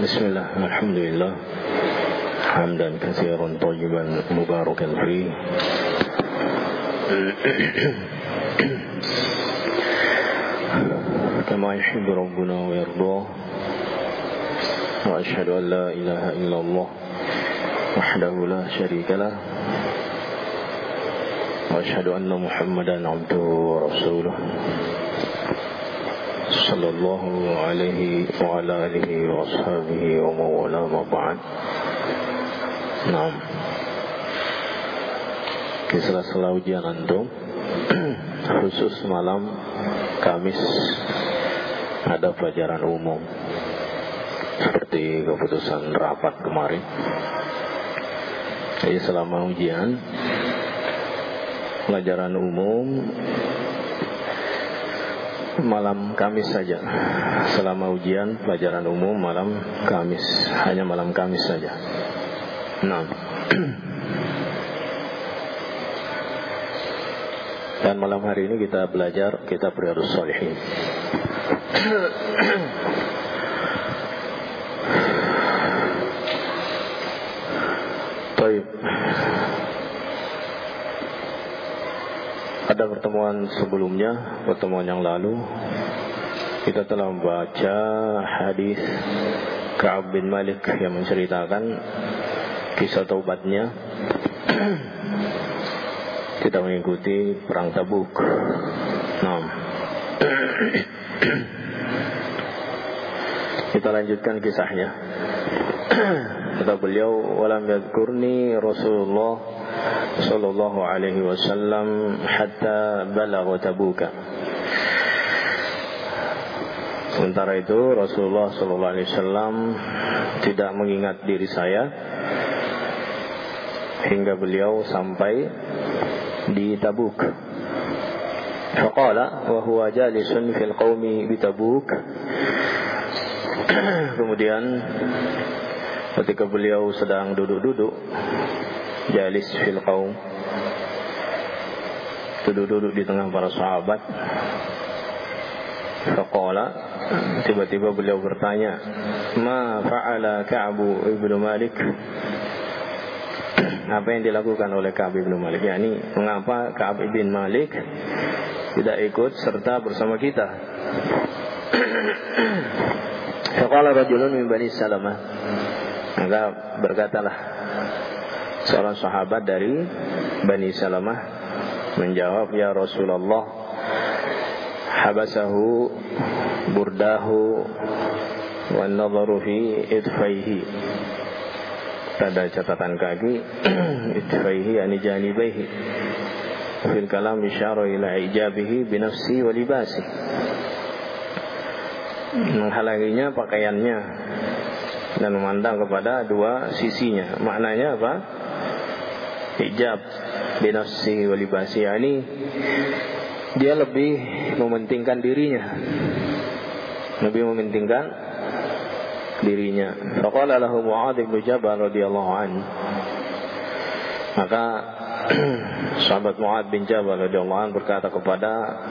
Bismillah, alhamdulillah, hamdan katsiran thayyiban mubarakan fi kama yuhibbu rabbuna wa yarda. Wa asyhadu an la ilaha illallah wahdahu la syarika lah, wa asyhadu anna Muhammadan abduhu wa rasuluh sallallahu alaihi wa ala alihi wa ashabihi wa mawala ma ba'd. Naam, di sela-sela ujian antum khusus malam Kamis ada pelajaran umum seperti keputusan rapat kemarin. Jadi selama ujian pelajaran umum malam Kamis saja. Selama ujian pelajaran umum malam Kamis, hanya malam Kamis saja. Nah, dan malam hari ini kita belajar kitab Riyadhus Shalihin. Baik. Pada pertemuan sebelumnya, pertemuan yang lalu, kita telah membaca hadis Ka'ab bin Malik yang menceritakan kisah taubatnya. Kita mengikuti perang Tabuk. Nah, kita lanjutkan kisahnya. Kata beliau, walam yadhkurni Rasulullah sallallahu alaihi wasallam hatta balagha Tabuka. Sementara itu Rasulullah sallallahu alaihi wasallam tidak mengingat diri saya hingga beliau sampai di Tabuk. Faqala wa huwa jalisun fil qaumi bi Tabuk. Kemudian ketika beliau sedang duduk-duduk, jalis fil qaum, duduk-duduk di tengah para sahabat. Faqala, tiba-tiba beliau bertanya, ma fa'ala Ka'ab ibnu Malik? Apa yang dilakukan oleh Ka'ab ibnu Malik? Yani mengapa Ka'ab ibn Malik tidak ikut serta bersama kita? Faqala rajulun min Bani Salamah. Maka berkatalah seorang sahabat dari Bani Salamah menjawab, ya Rasulullah, habasahu burdahu wa nadharu fi idfaihi. Ada catatan kaki, idfaihi yani janibaihi. Fil kalam isyara ila ijabihi binafsi wa libasi. Menghalanginya pakaiannya dan memandang kepada dua sisinya. Maknanya apa? Hijab binafsi wa libasi, yani dia lebih mementingkan dirinya, lebih mementingkan dirinya. Faqala lahu Mu'adz bin Jabal radhiyallahu anhu. Maka sahabat Mu'adz bin Jabal radhiyallahu anhu berkata kepada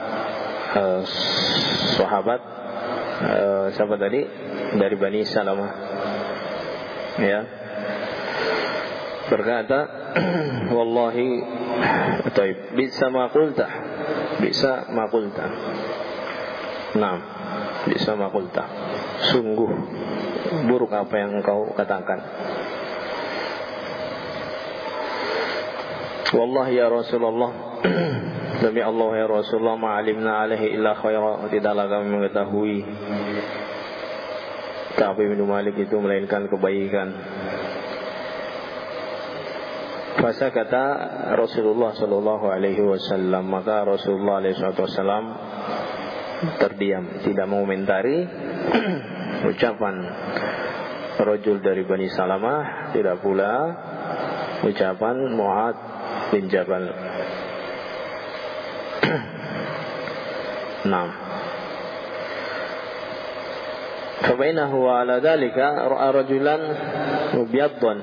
sahabat siapa tadi? Dari Bani Salamah, ya, berkata, wallahi taib bisa ma qulta, bisa ma qulta. Naam, bisa ma qulta, sungguh buruk apa yang engkau katakan. Wallahi ya Rasulullah, demi Allah ya Rasulullah, ma'alimna alaihi illa khaira, tidaklah kami mengetahui Ka'ab bin Malik itu melainkan kebaikan. Fasa kata Rasulullah sallallahu alaihi wasallam, maka Rasulullah alaihi wasallam terdiam, tidak mengomentari ucapan rajul dari Bani Salamah, tidak pula ucapan Mu'adz bin Jabal. Naam. Fabainahu wa ala dhalika ra'a rajulan mubyaddan.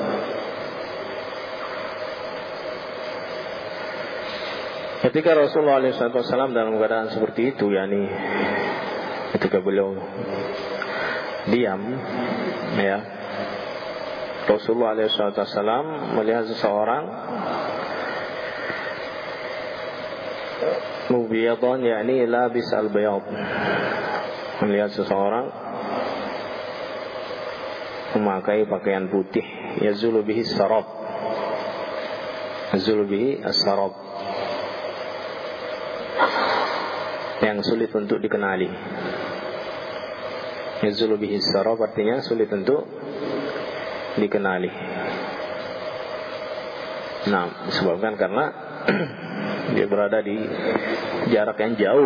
Ketika Rasulullah SAW dalam keadaan seperti itu, yakni ketika beliau diam, ya. Rasulullah SAW melihat seseorang mubiyadan, yakni labis al-bayad, melihat seseorang memakai pakaian putih, yazulu bihi sarab, yazulu bihi as-sarab, yang sulit untuk dikenali. Yazulu bihi sarab artinya sulit untuk dikenali. Nah, disebabkan karena dia berada di jarak yang jauh.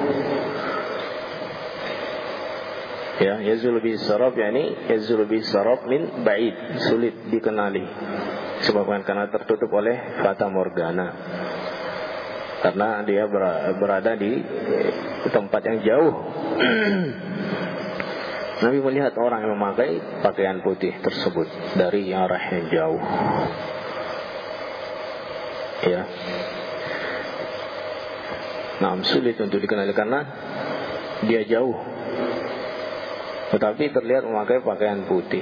Ya, yazulu bihi sarab yakni yazulu bihi sarab min ba'id, sulit dikenali. Disebabkan karena tertutup oleh fata morgana. Karena dia berada di tempat yang jauh. Nabi melihat orang yang memakai pakaian putih tersebut dari arah yang jauh. Ya. Nah, sulit untuk dikenali karena dia jauh. Tetapi terlihat memakai pakaian putih.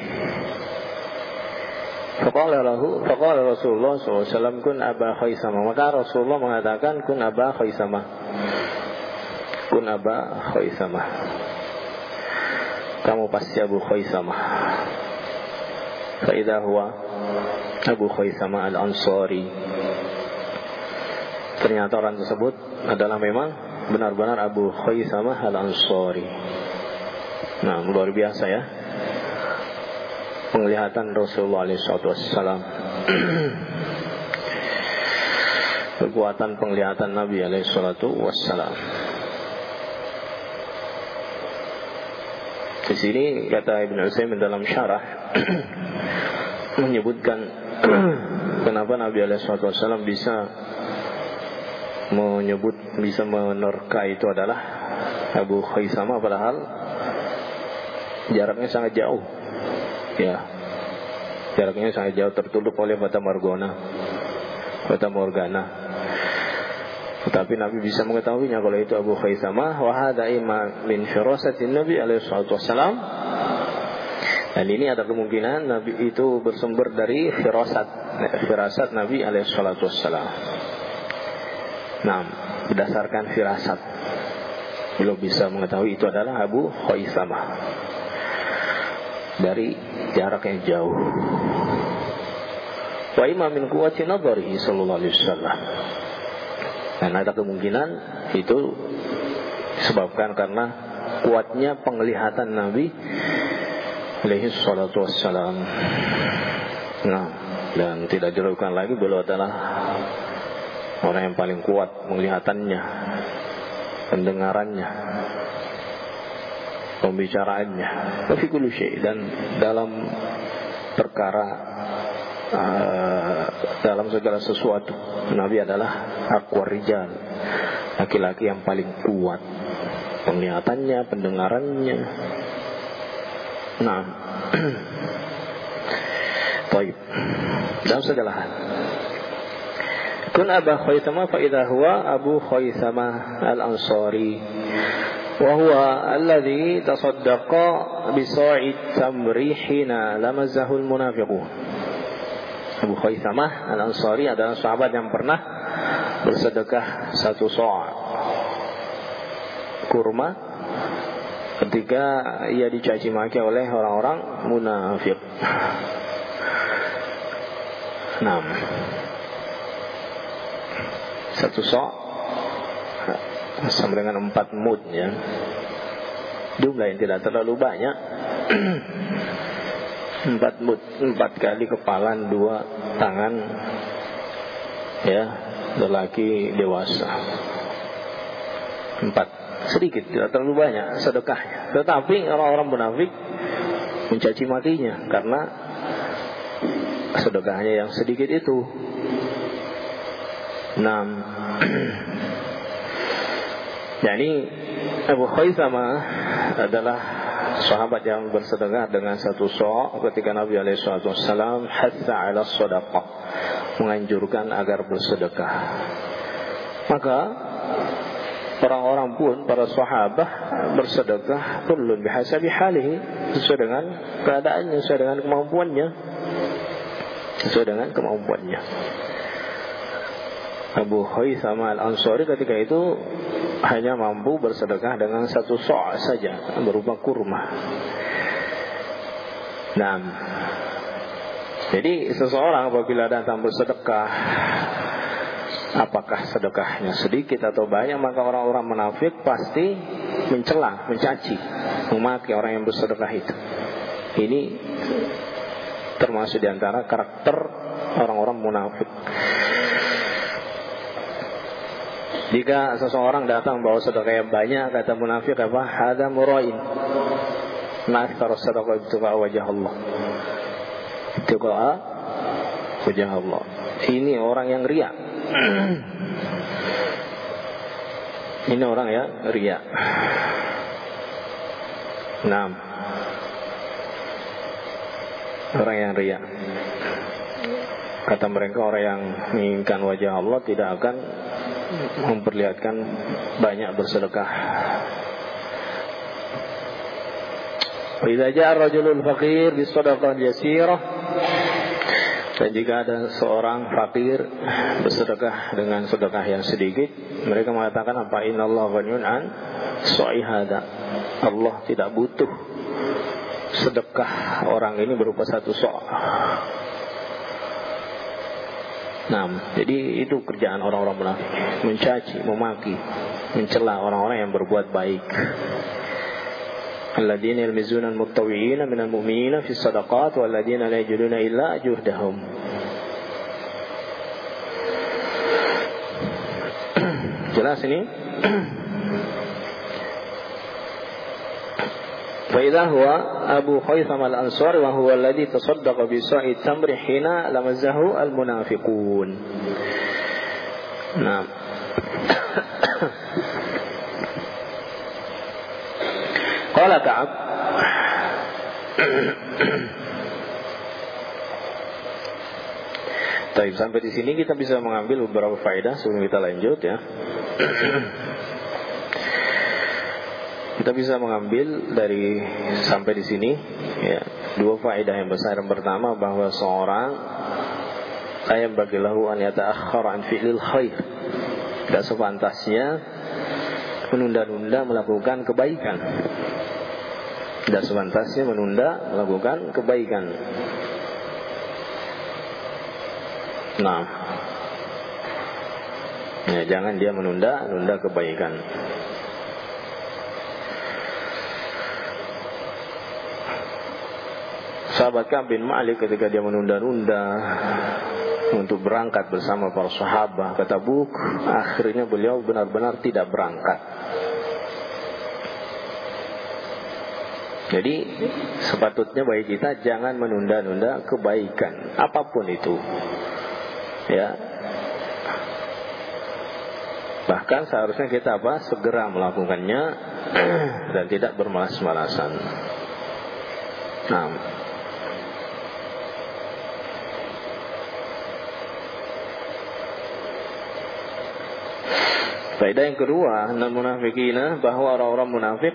Faqala Rasulullah SAW, kun Aba Khaisamah. Maka Rasulullah mengatakan, kun Aba Khaisamah. Kun Aba Khaisamah. Kamu pasti Abu Khaisamah. Faidah huwa Abu Khaisamah al-Ansari. Ternyata orang tersebut adalah memang benar-benar Abu Khaisamah al-Ansari. Nah, luar biasa ya penglihatan Rasulullah SAW. Kekuatan penglihatan Nabi SAW. Di sini kata Ibn Utsaimin dalam syarah menyebutkan kenapa Nabi SAW bisa menerka itu adalah Abu Khaisamah, padahal jaraknya sangat jauh. Ya, jaraknya sangat jauh, tertutup oleh fata morgana. Tetapi Nabi bisa mengetahuinya kalau itu Abu Khaisamah. Wa hadza imma min firasatin Nabi alaihi wasallam. Dan ini ada kemungkinan Nabi itu bersumber dari firasat Nabi alaihi wasallam. Nah, berdasarkan firasat beliau bisa mengetahui itu adalah Abu Khaisamah dari jarak yang jauh. Wa imma min quwwati nadharihi sallallahu alaihi wasallam. Dan ada kemungkinan itu disebabkan karena kuatnya penglihatan Nabi alaihi salatu wassalam. Nah, dan tidak diragukan lagi beliau adalah orang yang paling kuat penglihatannya, pendengarannya, pembicaraannya, fi kulli syai', dan dalam perkara dalam segala sesuatu Nabi adalah aqwar rijal, laki-laki yang paling kuat penglihatannya, pendengarannya. Nah, baik. Dalam segala hal. Kun Aba Khaisamah fa idza huwa Abu Khaisamah al-Ansari wa huwa alladhi tasaddaqa bi sa'i tamri hina lamazahu al-munafiqun. Abu Khaisamah al-Ansari adalah sahabat yang pernah bersedekah 1 sa' kurma ketika ia dicaci maki oleh orang-orang munafik. Nah, 1 sa' sama dengan 4 mud, ya. Jumlah yang tidak terlalu banyak. 4 mud, 4 kali kepalan 2 tangan, ya, lelaki dewasa. 4, sedikit, tidak terlalu banyak sedekahnya. Tetapi orang-orang munafik mencaci makinya karena sedekahnya yang sedikit itu. Nah, jadi Abu Khaisamah adalah sahabat yang bersedekah dengan 1 sa' ketika Nabi SAW hatta 'ala shadaqah, menganjurkan agar bersedekah. Maka orang-orang pun, para sahabat bersedekah kullun bihasabi halihi, sesuai dengan keadaannya, sesuai dengan kemampuannya. Abu Khaisama al-Ansari ketika itu hanya mampu bersedekah dengan 1 so' saja, berupa kurma. Nah, jadi seseorang apabila datang bersedekah, apakah sedekahnya sedikit atau banyak, maka orang-orang munafik pasti mencela, mencaci, memaki orang yang bersedekah itu. Ini termasuk di antara karakter orang-orang munafik. Jika seseorang datang bawa sedekah yang banyak, kata munafik apa? Hada murain. Na'akthar sadaqah ibtiqa wajah Allah. Ibtiqa wajah Allah. Ini orang yang riya. Ini orang yang riya. Naam. Orang yang riya. Kata mereka, orang yang menginginkan wajah Allah tidak akan memperlihatkan banyak bersedekah. Wa idza ja'a ar-rajulul faqir bis-sadaqah yasirah. Dan jika ada seorang fakir bersedekah dengan sedekah yang sedikit, mereka mengatakan apa? Innallaha ghaniyun an su'ihada. Allah tidak butuh sedekah orang ini berupa 1 so'. Nah, jadi itu kerjaan orang-orang munafik, mencaci, memaki, mencela orang-orang yang berbuat baik. Alladzina yalmizuna al-muttawwi'ina minal mu'minina fi sadaqat walladzina la yajiduna illa juhdahum. Jelas ini? Fa idza huwa Abu Khaisam al-Ansari wa huwa alladhi tasaddaqa bi sa'i tamri hina lamazahu al-munafiqun. Nah. Qala Ka'ab. Baik, sampai di sini kita bisa mengambil beberapa faedah sebelum kita lanjut ya. Kita bisa mengambil dari sampai di sini ya, 2 faedah yang besar. Yang pertama, bahwa seorang ayam bagilahu an yata'akhkhara an fi'lil khair. Tidak sepantasnya menunda-nunda melakukan kebaikan. Tidak sepantasnya menunda melakukan kebaikan. Nah, ya, jangan dia menunda kebaikan. Sahabat Ka'ab bin Malik ketika dia menunda-nunda untuk berangkat bersama para sahabat ke Tabuk, akhirnya beliau benar-benar tidak berangkat. Jadi sepatutnya bagi kita jangan menunda-nunda kebaikan apapun itu. Ya. Bahkan seharusnya kita segera melakukannya dan tidak bermalas-malasan. Nah, faedah yang kedua, munafikina, bahwa orang-orang munafik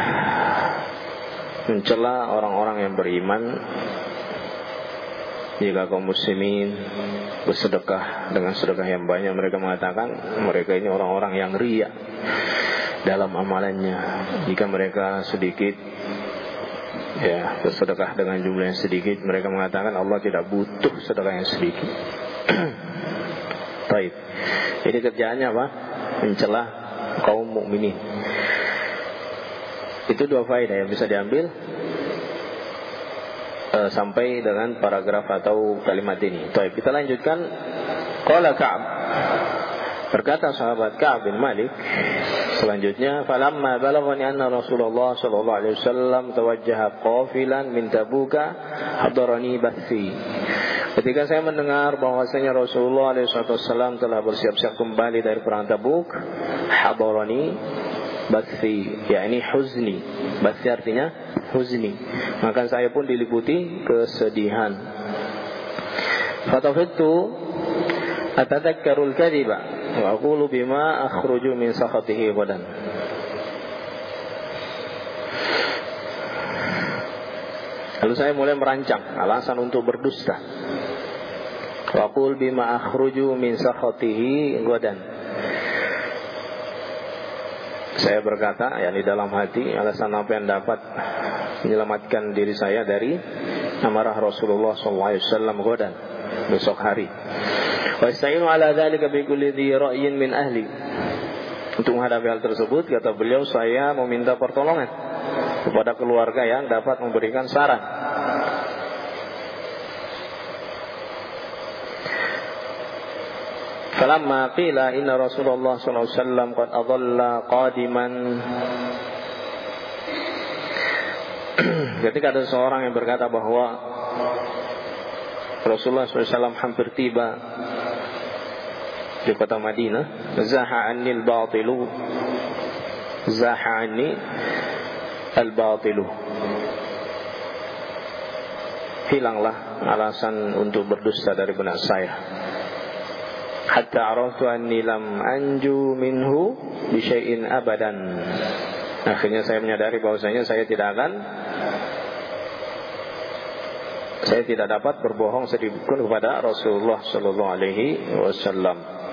mencela orang-orang yang beriman. Jika kaum muslimin bersedekah dengan sedekah yang banyak, mereka mengatakan mereka ini orang-orang yang riya dalam amalannya. Jika mereka sedikit ya bersedekah dengan jumlah yang sedikit, mereka mengatakan Allah tidak butuh sedekah yang sedikit. Baik. Ini kerjaannya apa? Mencela kaum mukminin. Itu 2 faedah yang bisa diambil sampai dengan paragraf atau kalimat ini. Baik, kita lanjutkan. Qala Ka'ab, berkata sahabat Ka'ab bin Malik selanjutnya, falamma balaghani anna Rasulullah sallallahu alaihi wasallam tawajjaha qafilan min Tabuka hadarani bathi. Ketika saya mendengar bahwasanya Rasulullah alaihi wasallam telah bersiap-siap kembali dari perang Tabuk, hadarani bathi, yakni huzni. Bathi artinya huzni. Maka saya pun diliputi kesedihan. Fatafittu atadakkarul kadhiba. wa aqulu bima akhruju min sakhatihi ghadan. Lalu saya mulai merancang alasan untuk berdusta. Wa aqul bima akhruju min sakhatihi ghadan. Saya berkata, yakni dalam hati, alasan apa yang dapat menyelamatkan diri saya dari amarah Rasulullah SAW ghadan, besok hari. Wa ista'inu ala dzalika bi kulli dhi ra'yin min ahli. Untuk menghadapi hal tersebut, kata beliau, saya meminta pertolongan kepada keluarga yang dapat memberikan saran. Falamma qila inna Rasulullah sallallahu alaihi wasallam qad adalla qadiman. Ketika ada seorang yang berkata bahwa Rasulullah SAW hampir tiba di kota Madinah, zaha anni al-batilu, zaha anni al-batilu, hilanglah alasan untuk berdusta dari benak saya. Hatta araftu anni lam anju minhu bi syai'in abadan. Akhirnya saya menyadari bahwasanya saya tidak dapat berbohong sedikit pun kepada Rasulullah sallallahu alaihi wasallam.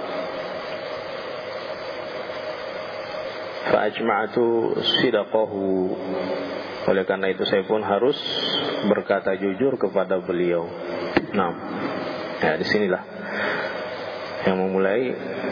Fa ajma'tu sidaqahu. Oleh karena itu saya pun harus berkata jujur kepada beliau. Nah, ya disinilah yang memulai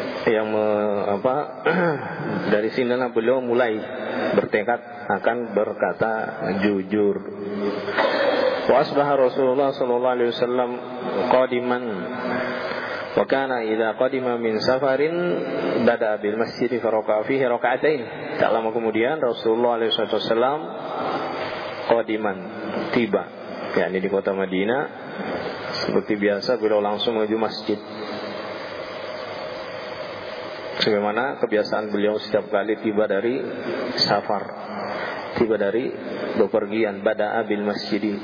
dari sinilah beliau mulai bertekad akan berkata jujur. Wa asbaha Rasulullah sallallahu alaihi wasallam qadiman wa kana idza qadima min safarin bada bil masjid fa raka'a fihi raka'atain. Tak lama kemudian Rasulullah alaihi wasallam qadiman, tiba, yakni di kota Madinah. Seperti biasa beliau langsung menuju masjid. Sebagaimana kebiasaan beliau setiap kali tiba dari safar, tiba dari bepergian, bada'a bil masjidi.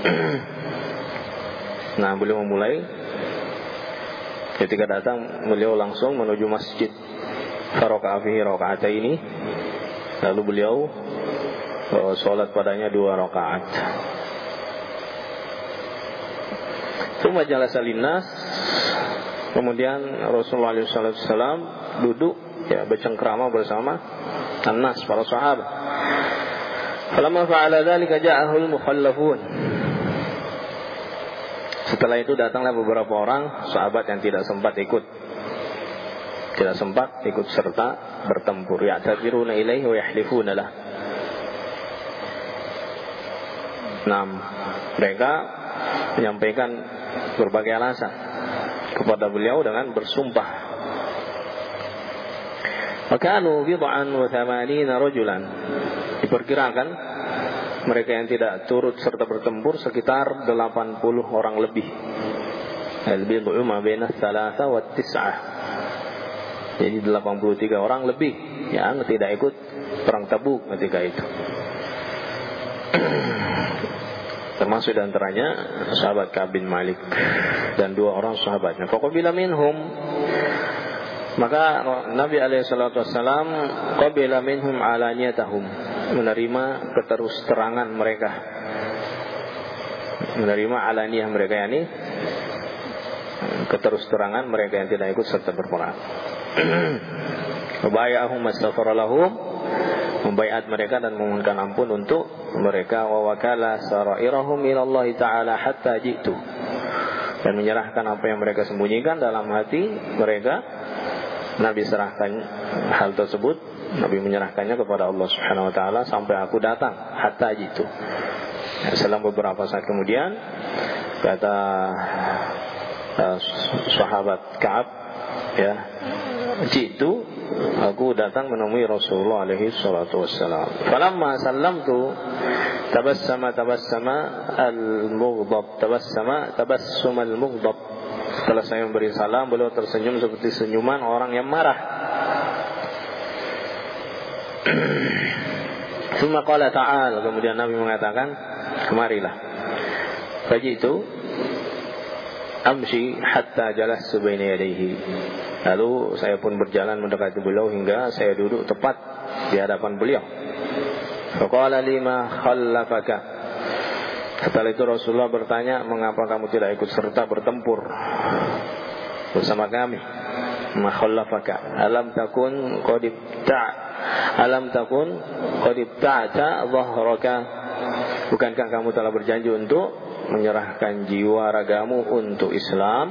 Nah, beliau memulai ketika datang beliau langsung menuju masjid. Faraka'a fihi raka'ataini. Lalu beliau salat padanya 2 rakaat. Tsumma jalasa linnas. Kemudian Rasulullah SAW duduk, ya, bercengkrama bersama annas, para sahabat. Falamma fa'ala dzalika ja'ahul mukhallafun. Setelah itu datanglah beberapa orang sahabat yang tidak sempat ikut serta bertempur. Ya'tadziruna ilaihi wa yahlifuna lah. Nah, mereka menyampaikan berbagai alasan kepada beliau dengan bersumpah. Wakanu bid'an wa thamanina rajulan. Diperkirakan mereka yang tidak turut serta bertempur sekitar 80 orang lebih. Al-bid'u ma baina 3 wa 9. Jadi 83 orang lebih yang tidak ikut perang Tabuk ketika itu. Termasuk diantaranya sahabat Ka'ab bin Malik dan 2 orang sahabatnya. Faqabila minhum, maka Nabi SAW qabila minhum alaniyatahum, menerima keterus-terangan mereka, menerima alaniyah mereka, yakni keterus-terangan mereka yang tidak ikut serta berperang. Wabayahum astaghfara lahum, membaiat mereka dan memohonkan ampun untuk mereka. Wa wakala sarairahum ila Allah taala hatta jitu, dan menyerahkan apa yang mereka sembunyikan dalam hati mereka. Nabi serahkan hal tersebut, Nabi menyerahkannya kepada Allah Subhanahu wa taala sampai aku datang, hatta jitu. Selang beberapa saat kemudian kata sahabat Ka'ab, ya, jitu, aku datang menemui Rasulullah alaihi salatu wassalam. Falamma sallamtu tabassama al-mughdab, tabassum al-mughdab. Setelah saya memberi salam, beliau tersenyum seperti senyuman orang yang marah. Tsumma qala ta'al, kemudian Nabi mengatakan, kemarilah. Fajitu amshi hatta jalastu baina yadayhi. Lalu saya pun berjalan mendekati beliau hingga saya duduk tepat di hadapan beliau. Faqala lima khallafaka. Setelah itu Rasulullah bertanya, mengapa kamu tidak ikut serta bertempur bersama kami? Ma khallafaka alam takun qad ibta'ta dhahraka. Bukankah kamu telah berjanji untuk menyerahkan jiwa ragamu untuk Islam?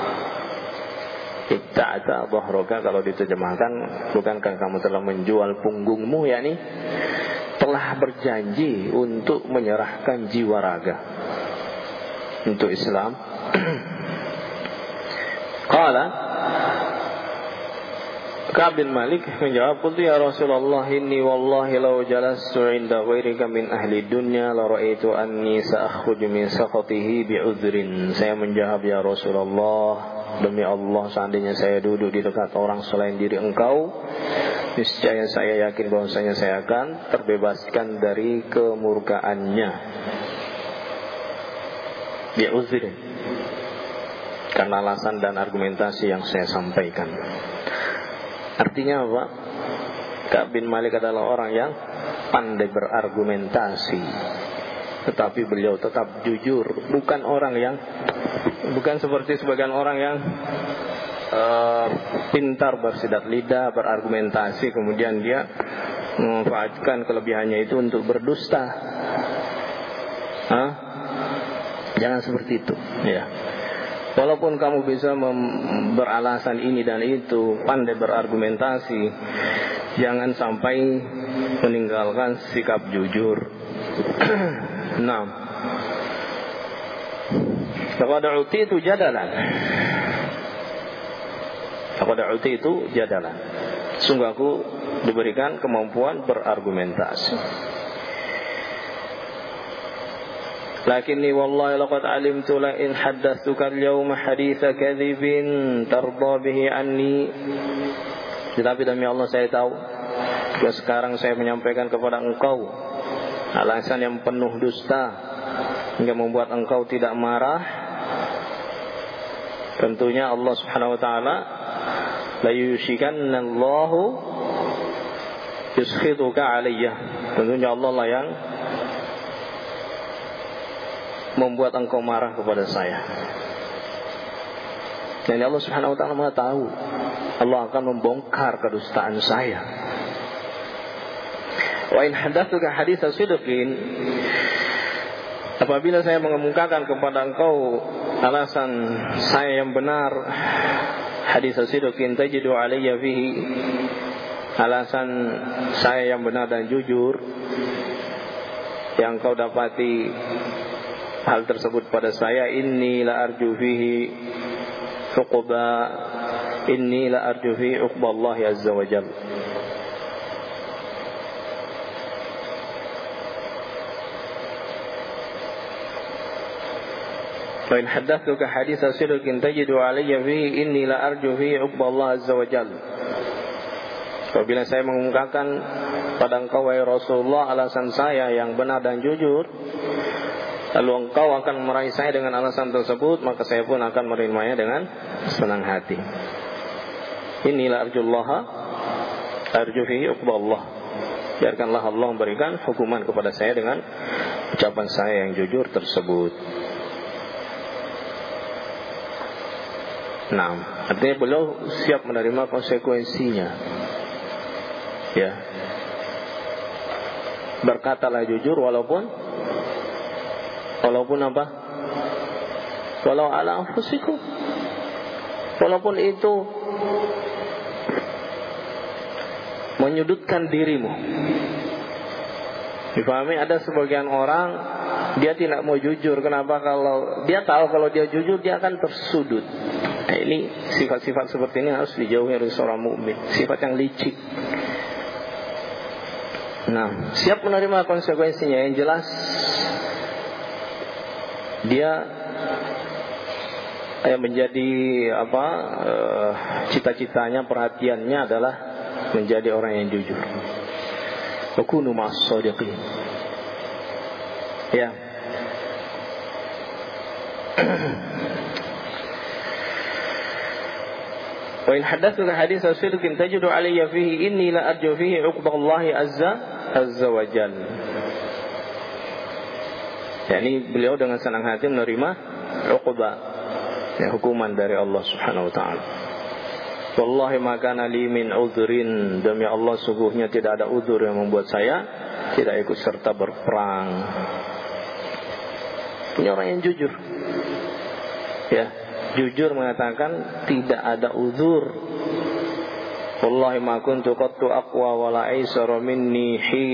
Ibta'ta dhahraka, kalau diterjemahkan, bukankah kamu telah menjual punggungmu, yakni telah berjanji untuk menyerahkan jiwa raga untuk Islam. Qala Ka'b bin Malik menjawab, qultu ya Rasulullah, inni wallahi law jalastu 'inda ghairika min ahli dunya la ra'aitu anni sa'khruju min sakhatihi bi'udhrin. Saya menjawab, ya Rasulullah, demi Allah, seandainya saya duduk di dekat orang selain diri engkau, niscaya saya yakin bahwasanya saya akan terbebaskan dari kemurkaannya. Bi'udhrin, karena alasan dan argumentasi yang saya sampaikan. Artinya apa? Ka'b bin Malik adalah orang yang pandai berargumentasi, tetapi beliau tetap jujur. Bukan seperti sebagian orang yang pintar bersidat lidah, berargumentasi, kemudian dia memanfaatkan kelebihannya itu untuk berdusta. Jangan seperti itu, ya. Walaupun kamu bisa beralasan ini dan itu, pandai berargumentasi, jangan sampai meninggalkan sikap jujur. Nah, laqad utitu jadalan. Sungguh aku diberikan kemampuan berargumentasi. Lakinni wallahi laqad alimtu la in haddatsuka al-yawma haditsa kadhibin tarda bihi anni. Tetapi demi Allah saya tahu, jika sekarang saya menyampaikan kepada engkau alasan yang penuh dusta hingga membuat engkau tidak marah, tentunya Allah Subhanahu wa taala la yushikanna Allahu yuskhituka alayya. Tentunya Allah lah yang membuat engkau marah kepada saya. Dan Allah Subhanahu wa taala Maha tahu, Allah akan membongkar kedustaan saya. Wa in hadatsuka haditsa sidqin, apabila saya mengemukakan kepada engkau alasan saya yang benar, haditsa sidqin tajidu alayya fihi, alasan saya yang benar dan jujur, yang kau dapati hal tersebut pada saya, inni la arju fihi uqba Allah azza wa jalla. Wa in haddatsuka haditsa sidqin tajidu alayya fihi inni la arju fihi uqba Allah azza wa jalla. Apabila saya mengungkapkan pada engkau wahai Rasulullah alasan saya yang benar dan jujur, lalu engkau akan meraih saya dengan alasan tersebut, maka saya pun akan menerimanya dengan senang hati. Inilah arju fihi uqba Allah. Biarkanlah Allah memberikan hukuman kepada saya dengan ucapan saya yang jujur tersebut. Nah, artinya beliau siap menerima konsekuensinya. Ya. Berkatalah jujur walaupun apa? Walau ala anfusikum. Walaupun itu menyudutkan dirimu. Difahami, ada sebagian orang dia tidak mau jujur. Kenapa? Kalau dia tahu kalau dia jujur dia akan tersudut. Nah, ini sifat-sifat seperti ini harus dijauhi dari seorang mukmin. Sifat yang licik. Nah, siap menerima konsekuensinya. Yang jelas dia menjadi cita-citanya, perhatiannya adalah menjadi orang yang jujur. Wa kunu ma'as shadiqin. Ya. Wa in haddatsuka haditsa sidqin tajidu alayya fihi inni la arju fihi 'uqballahi azza wa jalla. Yani beliau dengan senang hati menerima uqbah, ya, hukuman dari Allah Subhanahu wa taala. Wallahi ma kana li min udhrin, demi Allah sungguhnya tidak ada udzur yang membuat saya tidak ikut serta berperang. Ini orang yang jujur, ya, jujur mengatakan tidak ada udzur. Wallahi ma kuntu qattu aqwa wa la aysara minni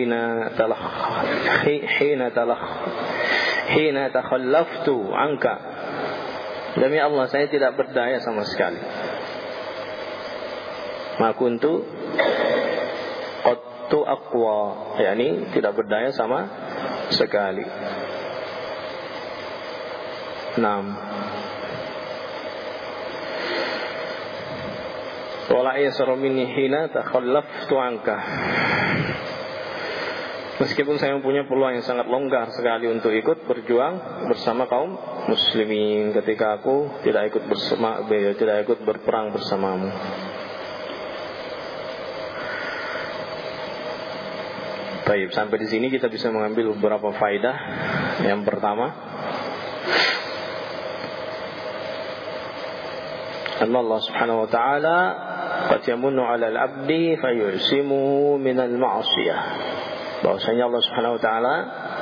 hina takhallaftu anka. Demi Allah saya tidak berdaya sama sekali. Ma kuntu qattu aqwa, yakni tidak berdaya sama sekali. 6. Wala yasra minni hina takhallaftu anka. Meskipun saya mempunyai peluang yang sangat longgar sekali untuk ikut berjuang bersama kaum muslimin ketika aku tidak ikut berperang bersamamu. Baik, sampai di sini kita bisa mengambil beberapa faedah. Yang pertama, Allah Subhanahu wa taala qad yamunnu 'ala al-'abdi fayu'simuhu min al-ma'siyah. Bahwasanya Allah Subhanahu wa taala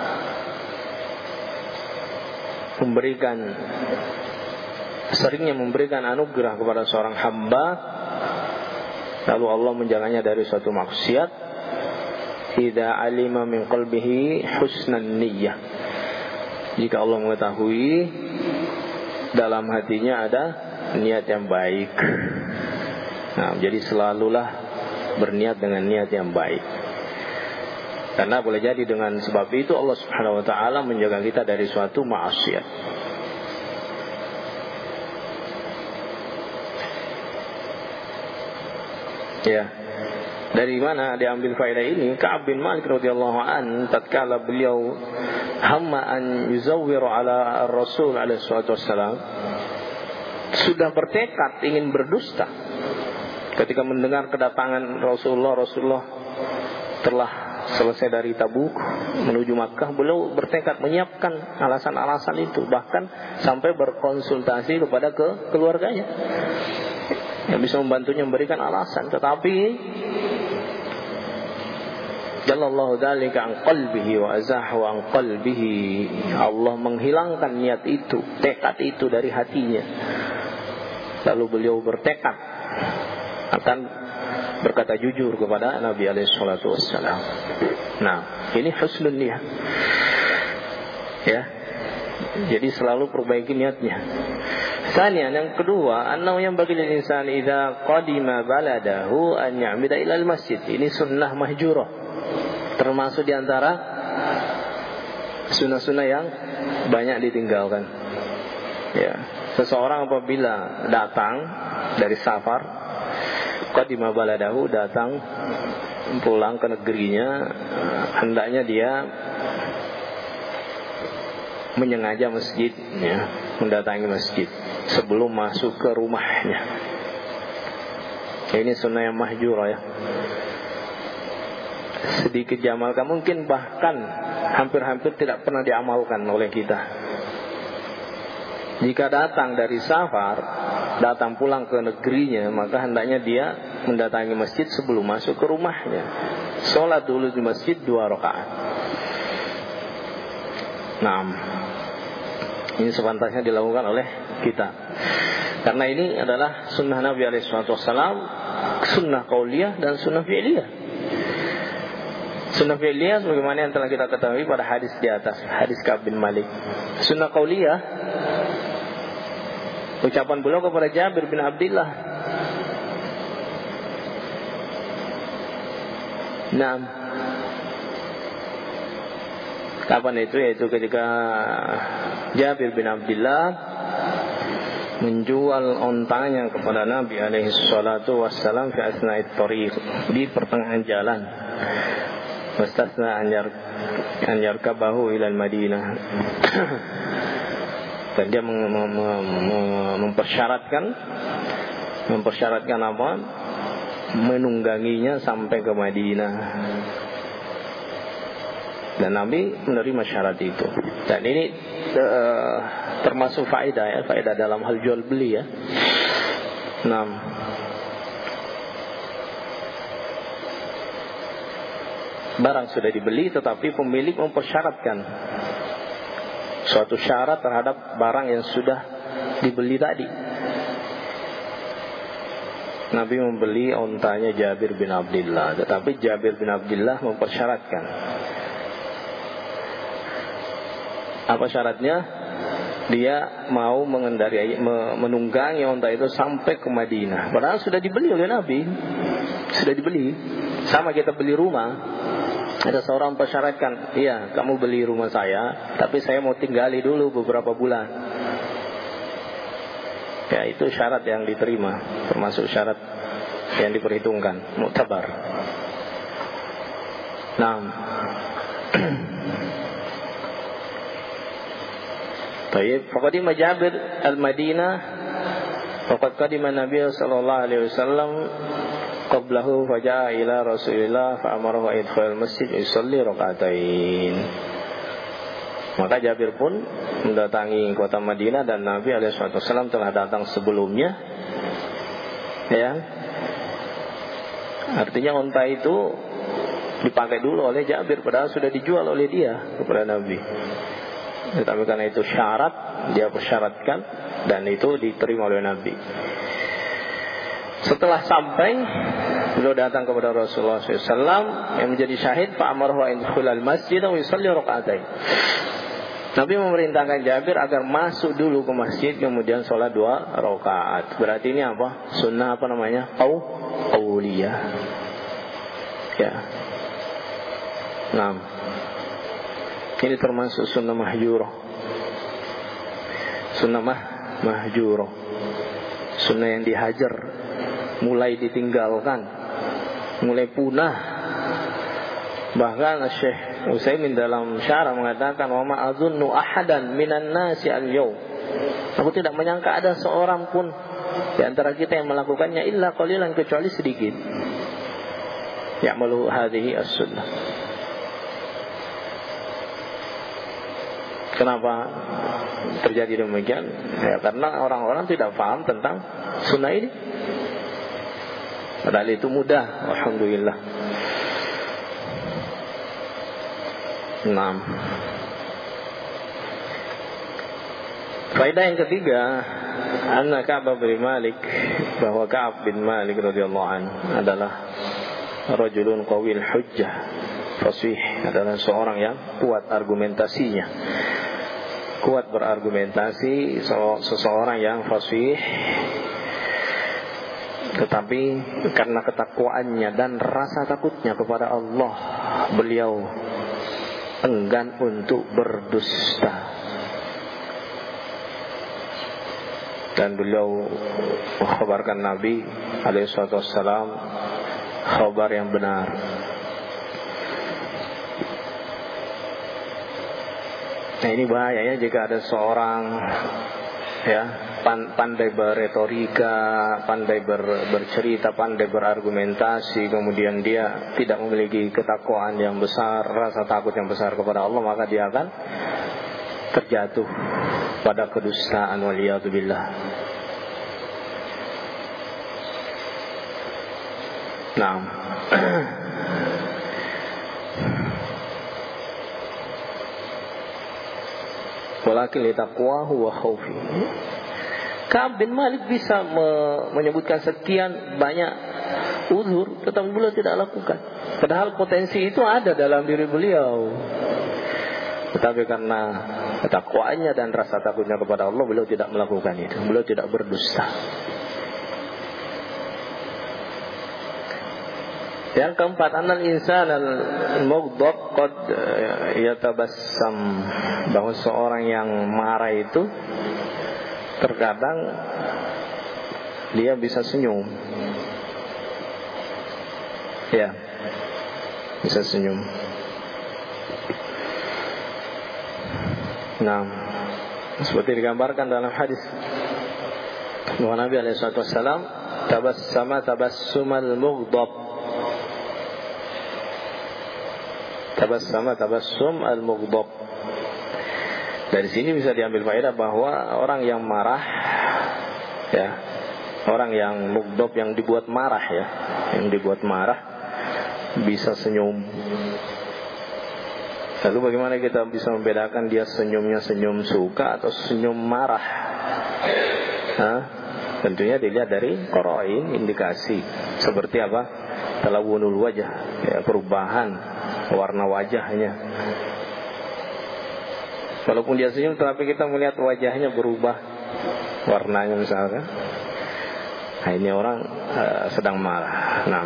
seringnya memberikan anugerah kepada seorang hamba, lalu Allah menjaganya dari suatu maksiat. Idza alima min qalbihi husnan niyyah, jika Allah mengetahui dalam hatinya ada niat yang baik. Nah, jadi selalulah berniat dengan niat yang baik. Karena boleh jadi dengan sebab itu Allah Subhanahu wa taala menjaga kita dari suatu maksiat. Ya. Dari mana diambil faedah ini? Ka'ab bin Malik radhiyallahu an, tatkala beliau hamma an yuzawwiru ala Rasul alaihi wasallam, sudah bertekad ingin berdusta. Ketika mendengar kedatangan Rasulullah telah selesai dari Tabuk menuju Makkah, beliau bertekad menyiapkan alasan-alasan itu, bahkan sampai berkonsultasi kepada keluarganya yang bisa membantunya memberikan alasan. Tetapi Jalallahu dzalika an qalbihi wa azahu an qalbihi, Allah menghilangkan niat itu, tekad itu dari hatinya. Lalu beliau bertekad akan berkata jujur kepada Nabi alaihi salatu wassalam. Nah, ini husnul niyah. Ya. Jadi selalu perbaiki niatnya. Sanian, yang kedua, annahu yang bagi insan idza qadima baladahu an ya'mida ila al-masjid. Ini sunnah mahjurah. Termasuk di antara sunnah-sunnah yang banyak ditinggalkan. Ya. Seseorang apabila datang dari safar, qadima baladahu, datang pulang ke negerinya, hendaknya dia menyengaja masjid, ya, mendatangi masjid sebelum masuk ke rumahnya. Ini sunnah yang mahjurah, ya. Sedikit diamalkan, mungkin bahkan hampir-hampir tidak pernah diamalkan oleh kita. Jika datang dari safar, datang pulang ke negerinya, maka hendaknya dia mendatangi masjid sebelum masuk ke rumahnya. Sholat dulu di masjid 2 rakaat. Nah, ini sepantasnya dilakukan oleh kita. Karena ini adalah sunnah Nabi SAW, sunnah qauliyah dan sunnah fi'liyah. Sunnah fi'liyah sebagaimana yang telah kita ketahui pada hadis di atas, hadis Ka'ab bin Malik. Sunnah qauliyah, ucapan beliau kepada Jabir bin Abdullah. Nah, kapan itu? Yaitu ketika Jabir bin Abdullah menjual ontanya kepada Nabi alaihi salatu wassalam fi asna'it thariq, di pertengahan jalan. Wastasna an yarkabahu ila al-Madinah. Dan dia mempersyaratkan Mempersyaratkan apa? Menungganginya sampai ke Madinah. Dan Nabi menerima syarat itu. Dan ini termasuk faedah ya, faedah dalam hal jual beli ya. 6. Barang sudah dibeli tetapi pemilik mempersyaratkan suatu syarat terhadap barang yang sudah dibeli tadi. Nabi membeli ontanya Jabir bin Abdullah, tetapi Jabir bin Abdullah mempersyaratkan. Apa syaratnya? Dia mau mengendarai, menunggangi onta itu sampai ke Madinah. Padahal sudah dibeli oleh Nabi. Sudah dibeli. Sama kita beli rumah. Ada seorang mempersyaratkan, iya kamu beli rumah saya, tapi saya mau tinggali dulu beberapa bulan. Ya, itu syarat yang diterima, termasuk syarat yang diperhitungkan, muktabar. Baik, faqadima Jabir al-Madinah, faqad qadima Nabi sallallahu alaihi wasallam qablahu faja'a ila Rasulillah fa amarahu an yadkhula al-masjid yusalli rak'atain. Maka Jabir pun mendatangi kota Madinah dan Nabi alaihi wasallam telah datang sebelumnya. Ya. Artinya unta itu dipakai dulu oleh Jabir padahal sudah dijual oleh dia kepada Nabi. Tetapi karena itu syarat, dia persyaratkan dan itu diterima oleh Nabi. Setelah sampai, beliau datang kepada Rasulullah SAW yang menjadi syahid. Fa'amarahu an yadkhula al-masjid wa yusalli rak'atain. Nabi memerintahkan Jabir agar masuk dulu ke masjid kemudian sholat 2 rakaat. Berarti ini apa? Sunnah apa namanya? Qauliyah. Ya. 6. Ini termasuk sunnah mahjurah. Sunnah mahjurah. Sunnah yang dihajar, mulai ditinggalkan, mulai punah. Bahkan Syekh Utsaimin dalam syarah mengatakan, wa ma adzunnu ahadan minan nasi al-yaum. Aku tidak menyangka ada seorang pun di antara kita yang melakukannya illa qalilan, kecuali sedikit. Ya'malu hadhihi as-sunnah. Kenapa terjadi demikian? Ya, karena orang-orang tidak paham tentang sunnah ini. Padahal itu mudah, alhamdulillah. 6. Faedah yang ketiga, anna Ka'ab bin Malik, bahwa Ka'ab bin Malik radhiyallahu anhu adalah rajulun qawil hujjah, fasih, adalah seorang yang kuat argumentasinya, kuat berargumentasi, seseorang yang fasih. Tetapi karena ketakwaannya dan rasa takutnya kepada Allah, beliau enggan untuk berdusta. Dan beliau mengkhabarkan Nabi alaihi wasallam khabar yang benar. Nah, ini bahayanya jika ada seorang ya pandai berretorika, pandai bercerita, pandai berargumentasi, kemudian dia tidak memiliki ketakwaan yang besar, rasa takut yang besar kepada Allah, maka dia akan terjatuh pada kedustaan, waliyadzubillah. Nah, walakin litaqwahu wa khaufi. Ka'ab bin Malik bisa menyebutkan sekian banyak uzur, tetapi beliau tidak lakukan. Padahal potensi itu ada dalam diri beliau. Tetapi karena ketakwaannya dan rasa takutnya kepada Allah, beliau tidak melakukan itu. Beliau tidak berdusta. Yang keempat, annal insan al-mughdab qad yatabassam, bahwa seorang yang marah itu terkadang dia bisa senyum. Ya, bisa senyum. Nah, seperti digambarkan dalam hadis bahwa Nabi alaihi wasallam tabassama tabassumal mughdab. Tabassama tabassum al-mughdab. Dari sini bisa diambil faedah bahwa orang yang marah, ya, orang yang mughdab, yang dibuat marah, ya, yang dibuat marah, bisa senyum. Lalu bagaimana kita bisa membedakan dia senyumnya senyum suka atau senyum marah? Tentunya dilihat dari qara'in, indikasi. Seperti apa? Talawunul wajah, ya, perubahan warna wajahnya. Walaupun dia senyum, tapi kita melihat wajahnya berubah warnanya misalkan. Nah, ini orang sedang marah. Nah.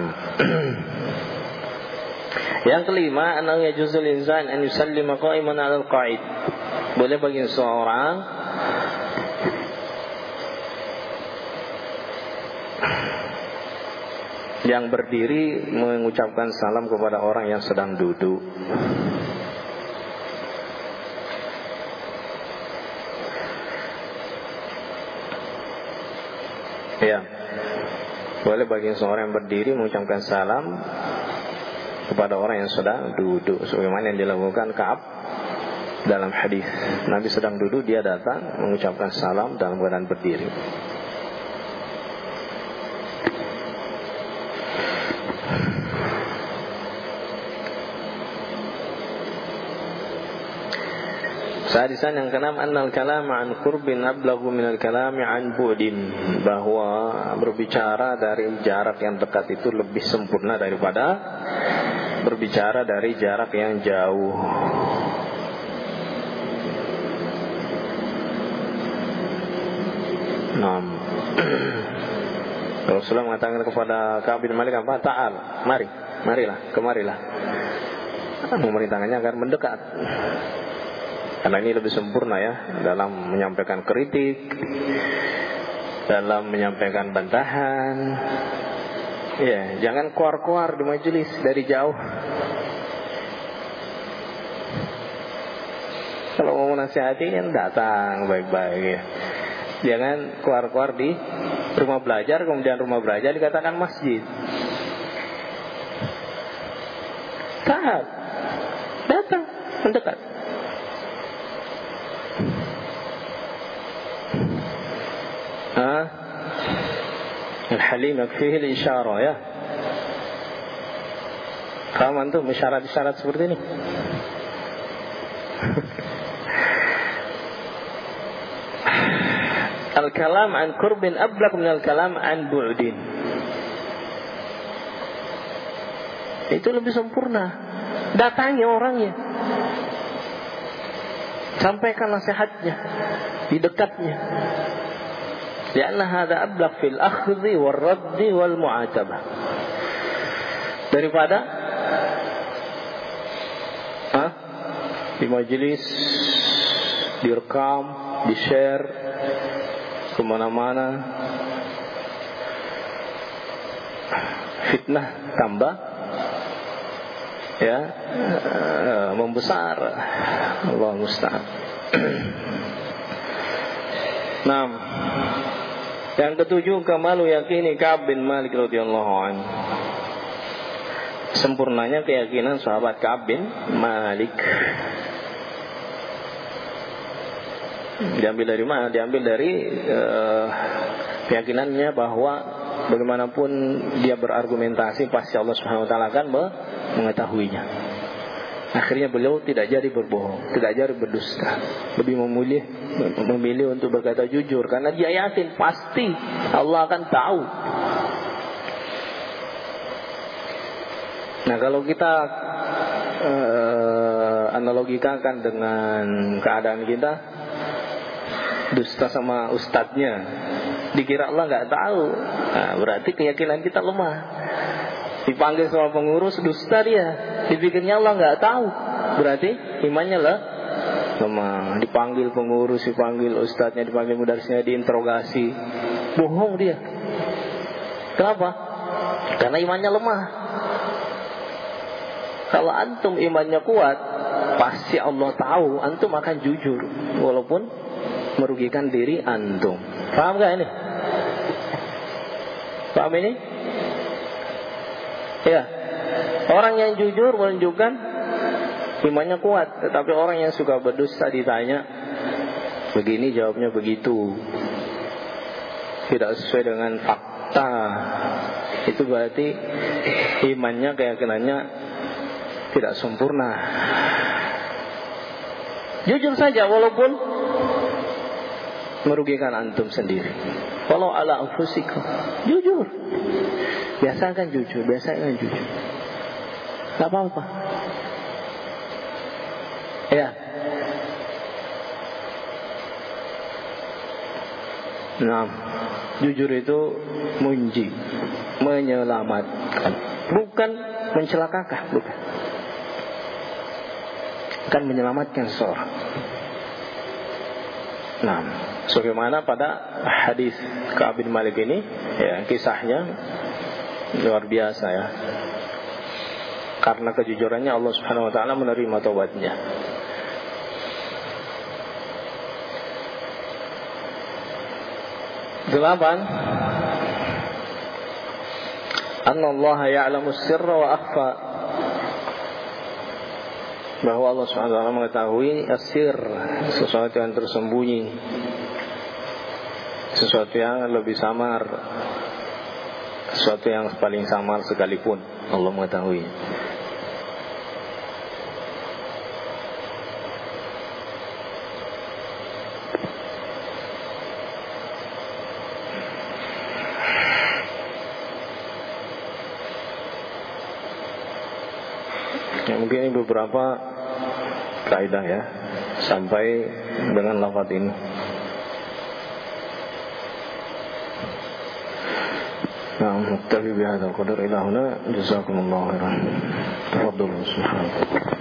Yang kelima, annahu yajuzul insan an yusallima qa'iman 'alal qa'id. Boleh bagi seorang yang berdiri mengucapkan salam kepada orang yang sedang duduk. Ya, boleh bagi seorang yang berdiri mengucapkan salam kepada orang yang sedang duduk, sebagaimana yang dilakukan Ka'ab dalam hadis. Nabi sedang duduk, dia datang mengucapkan salam dalam keadaan berdiri. Sadisan yang keenam, annal kalam an qurbin ablaghu minal kalami an bu'din, bahwa berbicara dari jarak yang dekat itu lebih sempurna daripada berbicara dari jarak yang jauh. Rasulullah mengatakan kepada Ka'ab bin Malik apa? Ta'al, kemarilah. Memerintahkannya agar mendekat. Karena ini lebih sempurna, ya, dalam menyampaikan kritik, dalam menyampaikan bantahan. Ya, jangan kuar-kuar di majelis dari jauh. Kalau mau nasihati kan datang baik-baik, ya. Jangan kuar-kuar di rumah belajar, kemudian rumah belajar dikatakan masjid. Tahap datang mendekat. Al-halim yakfihi al-isyarah, ya. Paham antum isyarat-isyarat seperti ini? Al-kalam an qurbin ablaq min al-kalam an bu'din. Itu lebih sempurna. Datangi orangnya, sampaikan nasihatnya di dekatnya. Karena hada ablaq fil akhdhi wal raddi wal mu'atabah, daripada di majelis direkam, di-share kemana-mana, fitnah tambah, ya, membesar. Allah musta'an. Nah, yang ketujuh, kamalu yakini Ka'ab bin Malik radhiyallahu anhu. Sempurnanya keyakinan sahabat Ka'ab bin Malik. Diambil dari mana? Diambil dari keyakinannya bahwa bagaimanapun dia berargumentasi pasti Allah Subhanahu wa taala akan mengetahuinya. Akhirnya beliau tidak jadi berbohong, tidak jadi berdusta. Lebih memilih untuk berkata jujur, karena dia yakin pasti Allah akan tahu. Nah, kalau kita analogikan dengan keadaan kita, dusta sama ustadznya, dikira Allah nggak tahu, nah, berarti keyakinan kita lemah. Dipanggil sama pengurus, dusta dia, dipikirnya Allah nggak tahu, berarti imannya lemah. Dipanggil pengurus, dipanggil ustadznya, dipanggil mudarisnya, diinterogasi, bohong dia. Kenapa? Karena imannya lemah. Kalau antum imannya kuat, pasti Allah tahu, antum akan jujur walaupun merugikan diri antum. Paham gak ini? Paham ini? Ya. Orang yang jujur menunjukkan imannya kuat, tetapi orang yang suka berdusta ditanya begini jawabnya begitu, tidak sesuai dengan fakta, itu berarti imannya keyakinannya tidak sempurna. Jujur saja walaupun merugikan antum sendiri. Walau ala anfusikum, jujur. Biasakan jujur. Gak apa-apa. Ya. Nah, jujur itu munji, menyelamatkan, bukan mencelakakan, bukan. Akan menyelamatkan seorang. Nah, sebagaimana pada hadis Ka'ab bin Malik ini, ya, kisahnya luar biasa ya. Karena kejujurannya Allah Subhanahu wa taala menerima taubatnya. Delapan, Annallaha ya'lamu sirra wa akhfa, bahwa Allah Subhanahu wa taala mengetahui asir, sesuatu yang tersembunyi, sesuatu yang lebih samar, sesuatu yang paling samar sekalipun Allah mengetahui. Ya, mungkin ini beberapa kaidah ya, sampai dengan lafaz ini. Nah, muttabi bihadzal qadar ila huna, jazakumullahu khairan. Tafadhalu subhanallahi.